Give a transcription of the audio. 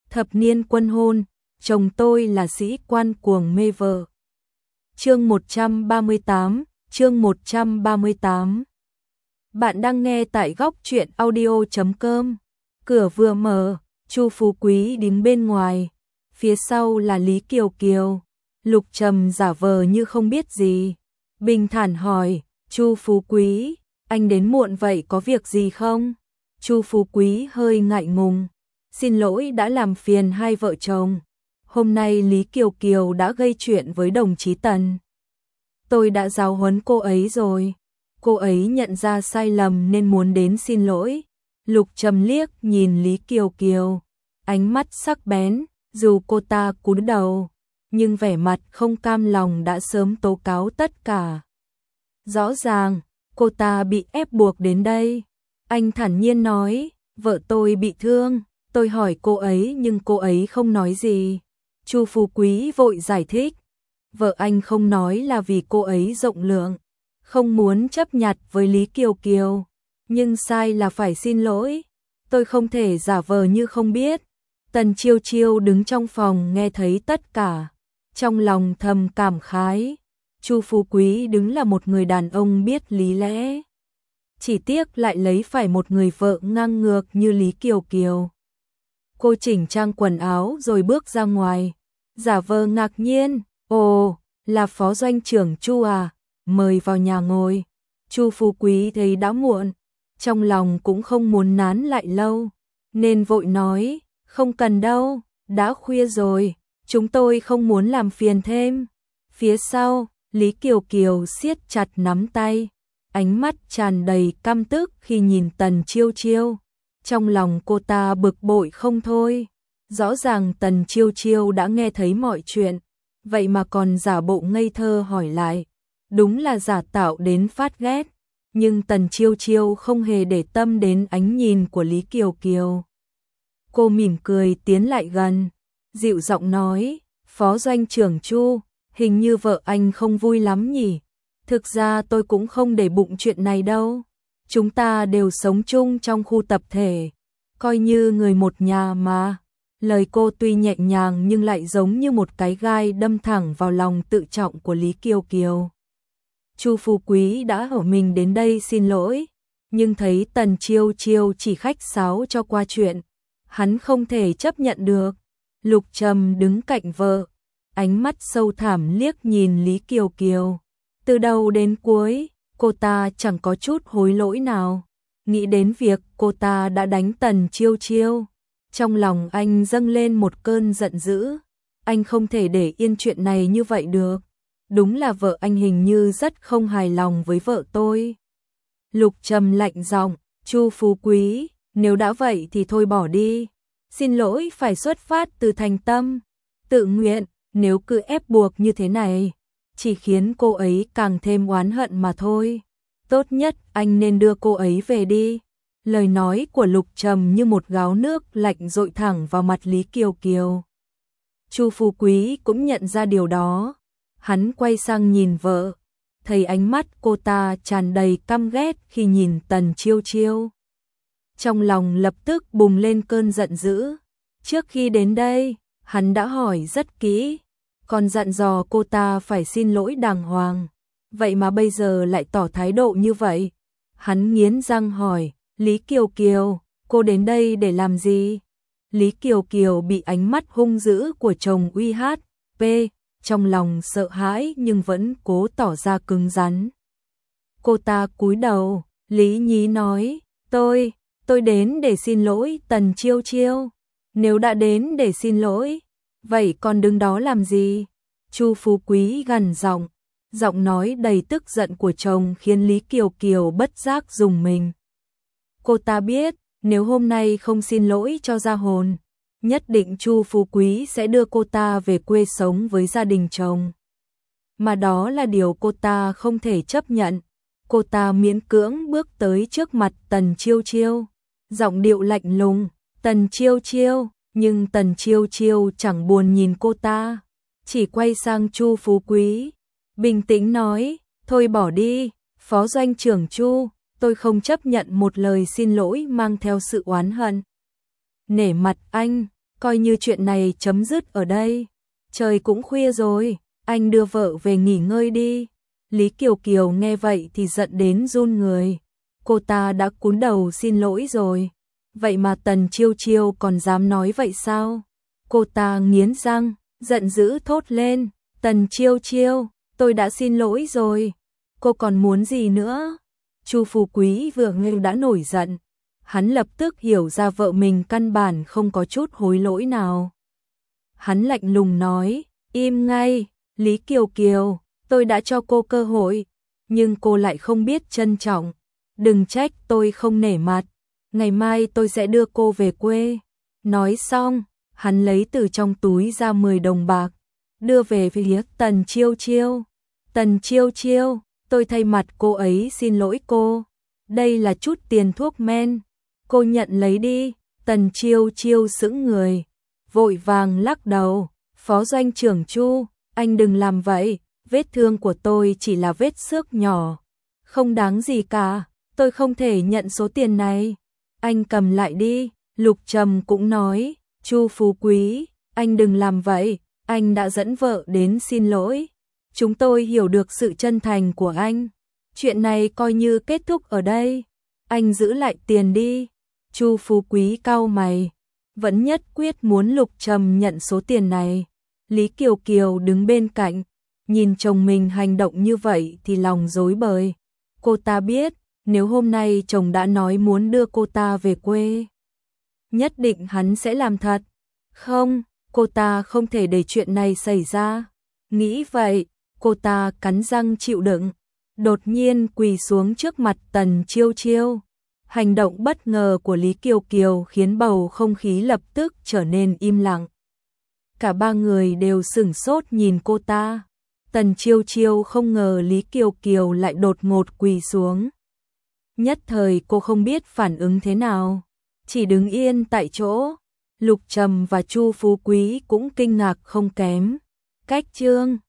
thập niên quân hôn, chồng tôi là sĩ quan cuồng mê vợ. Chương 138, chương 138. Bạn đang nghe tại góc truyện audio.com. Cửa vừa mở, Chu Phú Quý đứng bên ngoài, phía sau là Lý Kiều Kiều. Lục Trầm giả vờ như không biết gì, bình thản hỏi, Chu Phú Quý, anh đến muộn vậy có việc gì không? Chu Phú Quý hơi ngại ngùng, xin lỗi đã làm phiền hai vợ chồng. Hôm nay Lý Kiều Kiều đã gây chuyện với đồng chí Tần. Tôi đã giáo huấn cô ấy rồi. Cô ấy nhận ra sai lầm nên muốn đến xin lỗi. Lục Trầm liếc nhìn Lý Kiều Kiều, ánh mắt sắc bén, dù cô ta cúi đầu, nhưng vẻ mặt không cam lòng đã sớm tố cáo tất cả. Rõ ràng, cô ta bị ép buộc đến đây. Anh thản nhiên nói, vợ tôi bị thương, tôi hỏi cô ấy nhưng cô ấy không nói gì. Chu Phú Quý vội giải thích, vợ anh không nói là vì cô ấy rộng lượng, không muốn chấp nhặt với Lý Kiều Kiều, nhưng sai là phải xin lỗi, tôi không thể giả vờ như không biết. Tần Chiêu Chiêu đứng trong phòng nghe thấy tất cả, trong lòng thầm cảm khái, Chu Phú Quý đúng là một người đàn ông biết lý lẽ. Chỉ tiếc lại lấy phải một người vợ ngang ngược như Lý Kiều Kiều. Cô chỉnh trang quần áo rồi bước ra ngoài, giả vờ ngạc nhiên, ồ, là phó doanh trưởng Chu à, mời vào nhà ngồi. Chu Phú Quý thấy đã muộn, trong lòng cũng không muốn nán lại lâu, nên vội nói, không cần đâu, đã khuya rồi, chúng tôi không muốn làm phiền thêm. Phía sau, Lý Kiều Kiều siết chặt nắm tay, ánh mắt tràn đầy căm tức khi nhìn Tần Chiêu Chiêu. Trong lòng cô ta bực bội không thôi, rõ ràng Tần Chiêu Chiêu đã nghe thấy mọi chuyện, vậy mà còn giả bộ ngây thơ hỏi lại, đúng là giả tạo đến phát ghét. Nhưng Tần Chiêu Chiêu không hề để tâm đến ánh nhìn của Lý Kiều Kiều. Cô mỉm cười tiến lại gần, dịu giọng nói, phó doanh trưởng Chu, hình như vợ anh không vui lắm nhỉ? Thực ra tôi cũng không để bụng chuyện này đâu. Chúng ta đều sống chung trong khu tập thể, coi như người một nhà mà. Lời cô tuy nhẹ nhàng nhưng lại giống như một cái gai đâm thẳng vào lòng tự trọng của Lý Kiều Kiều. Chu Phú Quý đã ở mình đến đây xin lỗi, nhưng thấy Tần Chiêu Chiêu chỉ khách sáo cho qua chuyện, hắn không thể chấp nhận được. Lục Trầm đứng cạnh vợ, ánh mắt sâu thẳm liếc nhìn Lý Kiều Kiều. Từ đầu đến cuối, cô ta chẳng có chút hối lỗi nào. Nghĩ đến việc cô ta đã đánh Tần Chiêu Chiêu, trong lòng anh dâng lên một cơn giận dữ. Anh không thể để yên chuyện này như vậy được. Đúng là vợ anh hình như rất không hài lòng với vợ tôi. Lục Trầm lạnh giọng, Chu Phú Quý, nếu đã vậy thì thôi bỏ đi. Xin lỗi phải xuất phát từ thành tâm, tự nguyện, nếu cứ ép buộc như thế này, chỉ khiến cô ấy càng thêm oán hận mà thôi. Tốt nhất anh nên đưa cô ấy về đi. Lời nói của Lục Trầm như một gáo nước lạnh dội thẳng vào mặt Lý Kiều Kiều. Chu Phú Quý cũng nhận ra điều đó. Hắn quay sang nhìn vợ, thấy ánh mắt cô ta tràn đầy căm ghét khi nhìn Tần Chiêu Chiêu. Trong lòng lập tức bùng lên cơn giận dữ. Trước khi đến đây, hắn đã hỏi rất kỹ, còn dặn dò cô ta phải xin lỗi đàng hoàng. Vậy mà bây giờ lại tỏ thái độ như vậy. Hắn nghiến răng hỏi, Lý Kiều Kiều, cô đến đây để làm gì? Lý Kiều Kiều bị ánh mắt hung dữ của chồng uy hát, trong lòng sợ hãi nhưng vẫn cố tỏ ra cứng rắn. Cô ta cúi đầu, Lý nhí nói, tôi đến để xin lỗi Tần Chiêu Chiêu. Nếu đã đến để xin lỗi, vậy còn đứng đó làm gì? Chu Phú Quý gằn giọng, giọng nói đầy tức giận của chồng khiến Lý Kiều Kiều bất giác rùng mình. Cô ta biết, nếu hôm nay không xin lỗi cho ra hồn, nhất định Chu Phú Quý sẽ đưa cô ta về quê sống với gia đình chồng. Mà đó là điều cô ta không thể chấp nhận. Cô ta miễn cưỡng bước tới trước mặt Tần Chiêu Chiêu, giọng điệu lạnh lùng, Tần Chiêu Chiêu, nhưng Tần Chiêu Chiêu chẳng buồn nhìn cô ta, chỉ quay sang Chu Phú Quý, bình tĩnh nói, thôi bỏ đi, phó doanh trưởng Chu, tôi không chấp nhận một lời xin lỗi mang theo sự oán hận. Nể mặt anh, coi như chuyện này chấm dứt ở đây. Trời cũng khuya rồi, anh đưa vợ về nghỉ ngơi đi. Lý Kiều Kiều nghe vậy thì giận đến run người. Cô ta đã cúi đầu xin lỗi rồi. Vậy mà Tần Chiêu Chiêu còn dám nói vậy sao? Cô ta nghiến răng, giận dữ thốt lên. Tần Chiêu Chiêu, tôi đã xin lỗi rồi. Cô còn muốn gì nữa? Chu Phú Quý vừa nghe đã nổi giận. Hắn lập tức hiểu ra vợ mình căn bản không có chút hối lỗi nào. Hắn lạnh lùng nói, im ngay, Lý Kiều Kiều, tôi đã cho cô cơ hội, nhưng cô lại không biết trân trọng. Đừng trách tôi không nể mặt, ngày mai tôi sẽ đưa cô về quê. Nói xong, hắn lấy từ trong túi ra 10 đồng bạc, đưa về phía Tần Chiêu Chiêu. Tần Chiêu Chiêu, tôi thay mặt cô ấy xin lỗi cô. Đây là chút tiền thuốc men, cô nhận lấy đi. Tần Chiêu Chiêu sững người, vội vàng lắc đầu. Phó doanh trưởng Chu, anh đừng làm vậy, vết thương của tôi chỉ là vết xước nhỏ, không đáng gì cả, tôi không thể nhận số tiền này. Anh cầm lại đi. Lục Trầm cũng nói, Chu Phú Quý, anh đừng làm vậy, anh đã dẫn vợ đến xin lỗi. Chúng tôi hiểu được sự chân thành của anh. Chuyện này coi như kết thúc ở đây. Anh giữ lại tiền đi. Chu Phú Quý cau mày, vẫn nhất quyết muốn Lục Trầm nhận số tiền này. Lý Kiều Kiều đứng bên cạnh, nhìn chồng mình hành động như vậy thì lòng rối bời. Cô ta biết, nếu hôm nay chồng đã nói muốn đưa cô ta về quê, nhất định hắn sẽ làm thật. Không, cô ta không thể để chuyện này xảy ra. Nghĩ vậy, cô ta cắn răng chịu đựng, đột nhiên quỳ xuống trước mặt Tần Chiêu Chiêu. Hành động bất ngờ của Lý Kiều Kiều khiến bầu không khí lập tức trở nên im lặng. Cả ba người đều sửng sốt nhìn cô ta. Tần Chiêu Chiêu không ngờ Lý Kiều Kiều lại đột ngột quỳ xuống. Nhất thời cô không biết phản ứng thế nào, chỉ đứng yên tại chỗ. Lục Trầm và Chu Phú Quý cũng kinh ngạc không kém. Cách chương